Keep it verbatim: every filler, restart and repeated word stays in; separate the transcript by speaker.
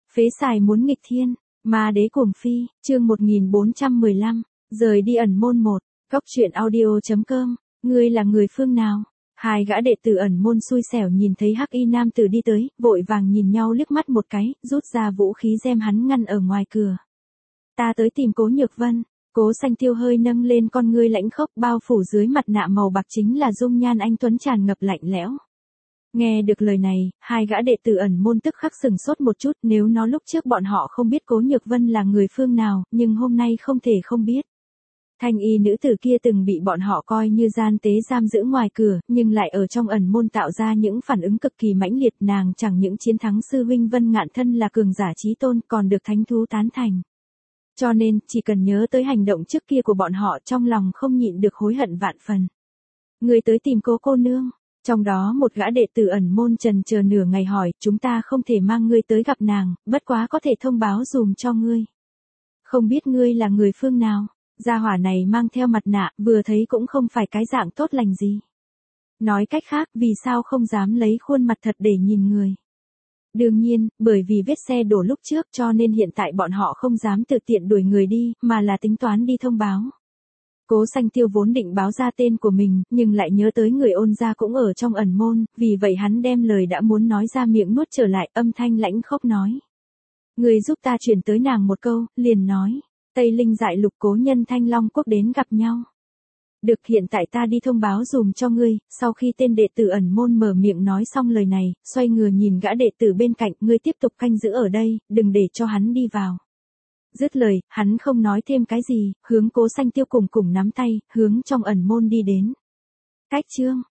Speaker 1: Phế xài muốn nghịch thiên, ma đế cuồng phi, chương một nghìn bốn trăm mười lăm, rời đi ẩn môn một, góc truyện audio.com, ngươi là người phương nào? Hai gã đệ tử ẩn môn xui xẻo nhìn thấy hắc y nam tử đi tới, vội vàng nhìn nhau liếc mắt một cái, rút ra vũ khí gem hắn ngăn ở ngoài cửa. Ta tới tìm Cố Nhược Vân. Cố Xanh Tiêu hơi nâng lên con ngươi lãnh khốc, bao phủ dưới mặt nạ màu bạc chính là dung nhan anh tuấn tràn ngập lạnh lẽo. Nghe được lời này, hai gã đệ tử ẩn môn tức khắc sừng sốt một chút, nếu nó lúc trước bọn họ không biết Cố Nhược Vân là người phương nào, nhưng hôm nay không thể không biết. Thanh y nữ tử kia từng bị bọn họ coi như gian tế giam giữ ngoài cửa, nhưng lại ở trong ẩn môn tạo ra những phản ứng cực kỳ mãnh liệt, nàng chẳng những chiến thắng sư huynh Vân Ngạn thân là cường giả chí tôn, còn được thánh thú tán thành. Cho nên, chỉ cần nhớ tới hành động trước kia của bọn họ, trong lòng không nhịn được hối hận vạn phần. Người tới tìm Cố cô nương. Trong đó một gã đệ tử ẩn môn trần chờ nửa ngày hỏi, chúng ta không thể mang ngươi tới gặp nàng, bất quá có thể thông báo dùm cho ngươi. Không biết ngươi là người phương nào? Gia hỏa này mang theo mặt nạ, vừa thấy cũng không phải cái dạng tốt lành gì. Nói cách khác, vì sao không dám lấy khuôn mặt thật để nhìn người? Đương nhiên, bởi vì vết xe đổ lúc trước cho nên hiện tại bọn họ không dám tự tiện đuổi người đi, mà là tính toán đi thông báo. Cố Xanh Tiêu vốn định báo ra tên của mình, nhưng lại nhớ tới người Ôn gia cũng ở trong ẩn môn, vì vậy hắn đem lời đã muốn nói ra miệng nuốt trở lại, âm thanh lãnh khốc nói. Người giúp ta truyền tới nàng một câu, liền nói, Tây Linh Dại Lục cố nhân Thanh Long Quốc đến gặp nhau. Được, hiện tại ta đi thông báo dùm cho ngươi. Sau khi tên đệ tử ẩn môn mở miệng nói xong lời này, xoay người nhìn gã đệ tử bên cạnh, ngươi tiếp tục canh giữ ở đây, đừng để cho hắn đi vào. Dứt lời, hắn không nói thêm cái gì, hướng Cố Xanh Tiêu cùng cùng nắm tay, hướng trong ẩn môn đi đến. Cách chương,